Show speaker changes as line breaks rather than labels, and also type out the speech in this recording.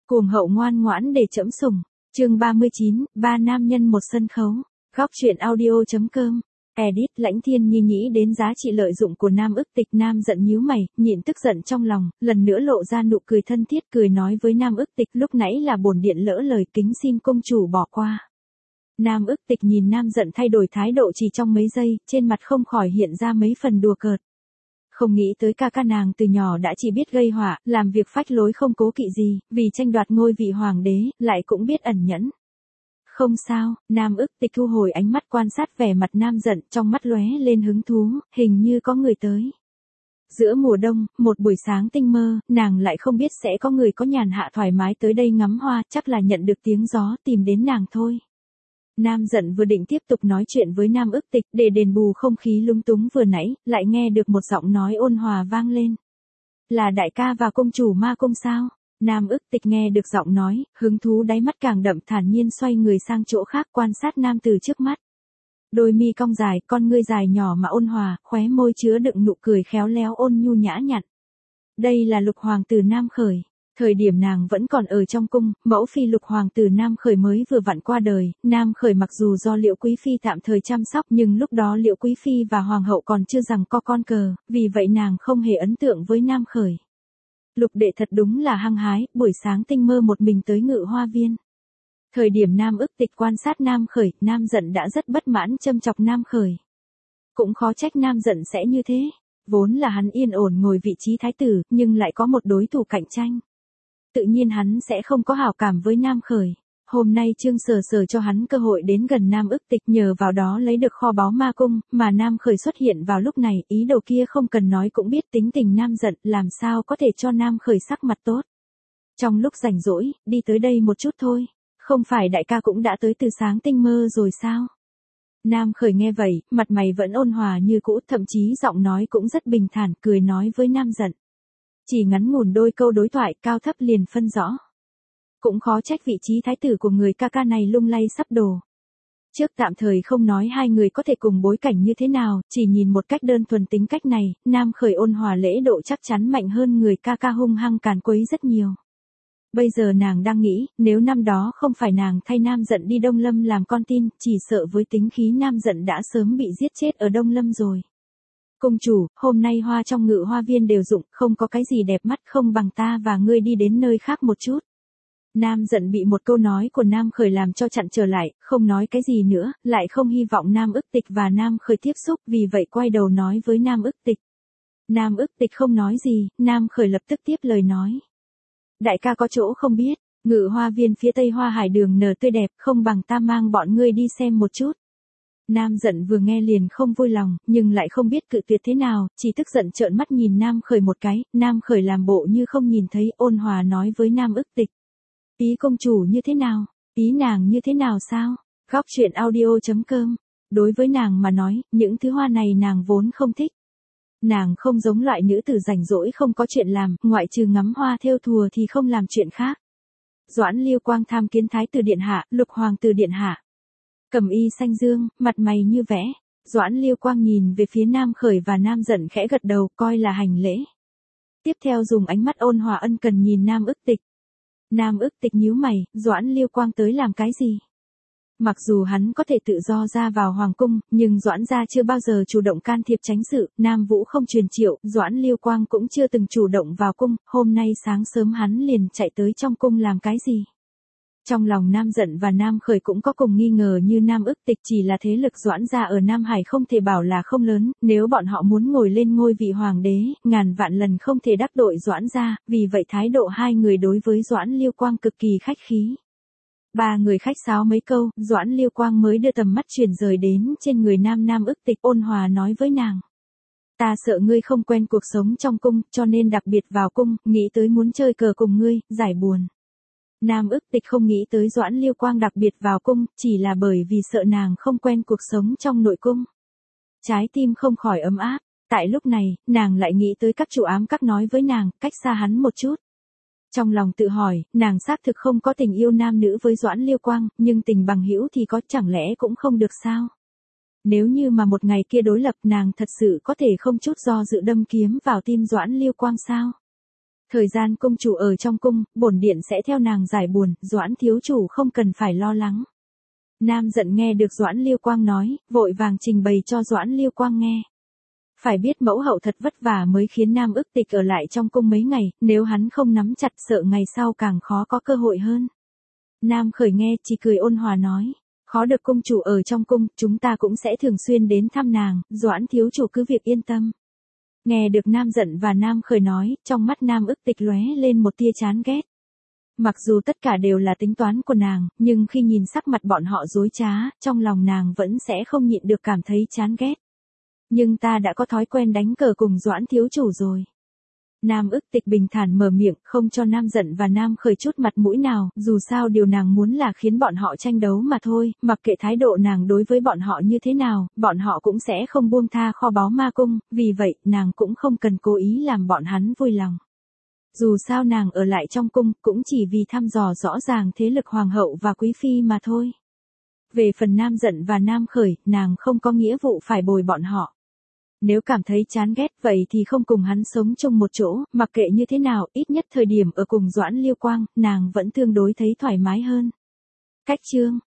Cuồng hậu ngoan ngoãn để trẫm sủng. Chương 39, ba nam nhân một sân khấu. Góc truyện audio.com. Edit. Lãnh Thiên Nhi nghĩ đến giá trị lợi dụng của Nam Ức Tịch, Nam giận nhíu mày, nhịn tức giận trong lòng, lần nữa lộ ra nụ cười thân thiết, cười nói với Nam Ức Tịch, lúc nãy là bổn điện lỡ lời, kính xin công chủ bỏ qua. Nam Ức Tịch nhìn Nam giận thay đổi thái độ chỉ trong mấy giây, trên mặt không khỏi hiện ra mấy phần đùa cợt. Không nghĩ tới ca ca nàng từ nhỏ đã chỉ biết gây họa, làm việc phách lối không cố kỵ gì, vì tranh đoạt ngôi vị hoàng đế, lại cũng biết ẩn nhẫn. Không sao, Nam Ức Tịch thu hồi ánh mắt quan sát vẻ mặt Nam giận, trong mắt lóe lên hứng thú, hình như có người tới. Giữa mùa đông, một buổi sáng tinh mơ, nàng lại không biết sẽ có người có nhàn hạ thoải mái tới đây ngắm hoa, chắc là nhận được tiếng gió tìm đến nàng thôi. Nam giận vừa định tiếp tục nói chuyện với Nam Ức Tịch để đền bù không khí lúng túng vừa nãy, lại nghe được một giọng nói ôn hòa vang lên. Là đại ca và công chủ ma cung sao? Nam Ức Tịch nghe được giọng nói, hứng thú đáy mắt càng đậm, thản nhiên xoay người sang chỗ khác quan sát nam từ trước mắt. Đôi mi cong dài, con ngươi dài nhỏ mà ôn hòa, khóe môi chứa đựng nụ cười khéo léo ôn nhu nhã nhặn. Đây là Lục hoàng tử Nam Khởi. Thời điểm nàng vẫn còn ở trong cung, mẫu phi Lục hoàng tử Nam Khởi mới vừa vặn qua đời. Nam Khởi mặc dù do Liễu quý phi tạm thời chăm sóc, nhưng lúc đó Liễu quý phi và hoàng hậu còn chưa rằng có con cờ, vì vậy nàng không hề ấn tượng với Nam Khởi. Lục đệ thật đúng là hăng hái, buổi sáng tinh mơ một mình tới Ngự Hoa Viên. Thời điểm Nam Ức Tịch quan sát Nam Khởi, Nam giận đã rất bất mãn châm chọc Nam Khởi. Cũng khó trách Nam giận sẽ như thế. Vốn là hắn yên ổn ngồi vị trí thái tử, nhưng lại có một đối thủ cạnh tranh. Tự nhiên hắn sẽ không có hảo cảm với Nam Khởi. Hôm nay Trương Sở Sở cho hắn cơ hội đến gần Nam Ức Tịch, nhờ vào đó lấy được kho báu ma cung, mà Nam Khởi xuất hiện vào lúc này, ý đồ kia không cần nói cũng biết tính tình Nam giận, làm sao có thể cho Nam Khởi sắc mặt tốt. Trong lúc rảnh rỗi, đi tới đây một chút thôi, không phải đại ca cũng đã tới từ sáng tinh mơ rồi sao? Nam Khởi nghe vậy, mặt mày vẫn ôn hòa như cũ, thậm chí giọng nói cũng rất bình thản, cười nói với Nam giận. Chỉ ngắn ngủn đôi câu đối thoại, cao thấp liền phân rõ. Cũng khó trách vị trí thái tử của người ca ca này lung lay sắp đổ. Trước tạm thời không nói hai người có thể cùng bối cảnh như thế nào, chỉ nhìn một cách đơn thuần tính cách này, Nam Khởi ôn hòa lễ độ chắc chắn mạnh hơn người ca ca hung hăng càn quấy rất nhiều. Bây giờ nàng đang nghĩ, nếu năm đó không phải nàng thay Nam giận đi Đông Lâm làm con tin, chỉ sợ với tính khí Nam giận đã sớm bị giết chết ở Đông Lâm rồi. Công chủ, hôm nay hoa trong Ngự Hoa Viên đều rụng, không có cái gì đẹp mắt, không bằng ta và ngươi đi đến nơi khác một chút. Nam giận bị một câu nói của Nam Khởi làm cho chặn trở lại, không nói cái gì nữa, lại không hy vọng Nam Ức Tịch và Nam Khởi tiếp xúc, vì vậy quay đầu nói với Nam Ức Tịch. Nam Ức Tịch không nói gì, Nam Khởi lập tức tiếp lời nói. Đại ca có chỗ không biết, Ngự Hoa Viên phía tây hoa hải đường nở tươi đẹp, không bằng ta mang bọn ngươi đi xem một chút. Nam giận vừa nghe liền không vui lòng, nhưng lại không biết cự tuyệt thế nào, chỉ tức giận trợn mắt nhìn Nam Khởi một cái, Nam Khởi làm bộ như không nhìn thấy, ôn hòa nói với Nam Ức Tịch. Ý công chủ như thế nào? Ý nàng như thế nào sao? Góc truyện audio.com. Đối với nàng mà nói, những thứ hoa này nàng vốn không thích. Nàng không giống loại nữ tử rảnh rỗi không có chuyện làm, ngoại trừ ngắm hoa thêu thùa thì không làm chuyện khác. Doãn Liêu Quang tham kiến thái tử điện hạ, Lục hoàng tử điện hạ. Cẩm y xanh dương, mặt mày như vẽ. Doãn Liêu Quang nhìn về phía Nam Khởi và Nam giận khẽ gật đầu, coi là hành lễ. Tiếp theo dùng ánh mắt ôn hòa ân cần nhìn Nam Ức Tịch. Nam Ức Tịch nhíu mày, Doãn Liêu Quang tới làm cái gì? Mặc dù hắn có thể tự do ra vào hoàng cung, nhưng Doãn gia chưa bao giờ chủ động can thiệp tránh sự, Nam Vũ không truyền triệu, Doãn Liêu Quang cũng chưa từng chủ động vào cung, hôm nay sáng sớm hắn liền chạy tới trong cung làm cái gì? Trong lòng Nam giận và Nam Khởi cũng có cùng nghi ngờ như Nam Ức Tịch, chỉ là thế lực Doãn gia ở Nam Hải không thể bảo là không lớn, nếu bọn họ muốn ngồi lên ngôi vị hoàng đế, ngàn vạn lần không thể đắc tội Doãn gia, vì vậy thái độ hai người đối với Doãn Liêu Quang cực kỳ khách khí. Ba người khách sáo mấy câu, Doãn Liêu Quang mới đưa tầm mắt chuyển rời đến trên người Nam Ức Tịch, ôn hòa nói với nàng. Ta sợ ngươi không quen cuộc sống trong cung, cho nên đặc biệt vào cung, nghĩ tới muốn chơi cờ cùng ngươi, giải buồn. Nam Ức Tịch không nghĩ tới Doãn Liêu Quang đặc biệt vào cung, chỉ là bởi vì sợ nàng không quen cuộc sống trong nội cung. Trái tim không khỏi ấm áp, tại lúc này, nàng lại nghĩ tới các chủ ám các nói với nàng, cách xa hắn một chút. Trong lòng tự hỏi, nàng xác thực không có tình yêu nam nữ với Doãn Liêu Quang, nhưng tình bằng hữu thì có, chẳng lẽ cũng không được sao? Nếu như mà một ngày kia đối lập, nàng thật sự có thể không chút do dự đâm kiếm vào tim Doãn Liêu Quang sao? Thời gian công chủ ở trong cung, bổn điện sẽ theo nàng giải buồn, Doãn thiếu chủ không cần phải lo lắng. Nam giận nghe được Doãn Liêu Quang nói, vội vàng trình bày cho Doãn Liêu Quang nghe. Phải biết mẫu hậu thật vất vả mới khiến Nam ức tịch ở lại trong cung mấy ngày, nếu hắn không nắm chặt sợ ngày sau càng khó có cơ hội hơn. Nam khởi nghe chỉ cười ôn hòa nói, khó được cung chủ ở trong cung, chúng ta cũng sẽ thường xuyên đến thăm nàng, Doãn thiếu chủ cứ việc yên tâm. Nghe được Nam giận và Nam khởi nói, trong mắt Nam ức tịch lóe lên một tia chán ghét. Mặc dù tất cả đều là tính toán của nàng, nhưng khi nhìn sắc mặt bọn họ dối trá, trong lòng nàng vẫn sẽ không nhịn được cảm thấy chán ghét. Nhưng ta đã có thói quen đánh cờ cùng Doãn thiếu chủ rồi. Nam ức tịch bình thản mở miệng, không cho Nam giận và Nam khởi chút mặt mũi nào, dù sao điều nàng muốn là khiến bọn họ tranh đấu mà thôi, mặc kệ thái độ nàng đối với bọn họ như thế nào, bọn họ cũng sẽ không buông tha kho báu ma cung, vì vậy, nàng cũng không cần cố ý làm bọn hắn vui lòng. Dù sao nàng ở lại trong cung, cũng chỉ vì thăm dò rõ ràng thế lực hoàng hậu và quý phi mà thôi. Về phần Nam giận và Nam khởi, nàng không có nghĩa vụ phải bồi bọn họ. Nếu cảm thấy chán ghét vậy thì không cùng hắn sống chung một chỗ, mặc kệ như thế nào, ít nhất thời điểm ở cùng Doãn Liêu Quang, nàng vẫn tương đối thấy thoải mái hơn. Cách chương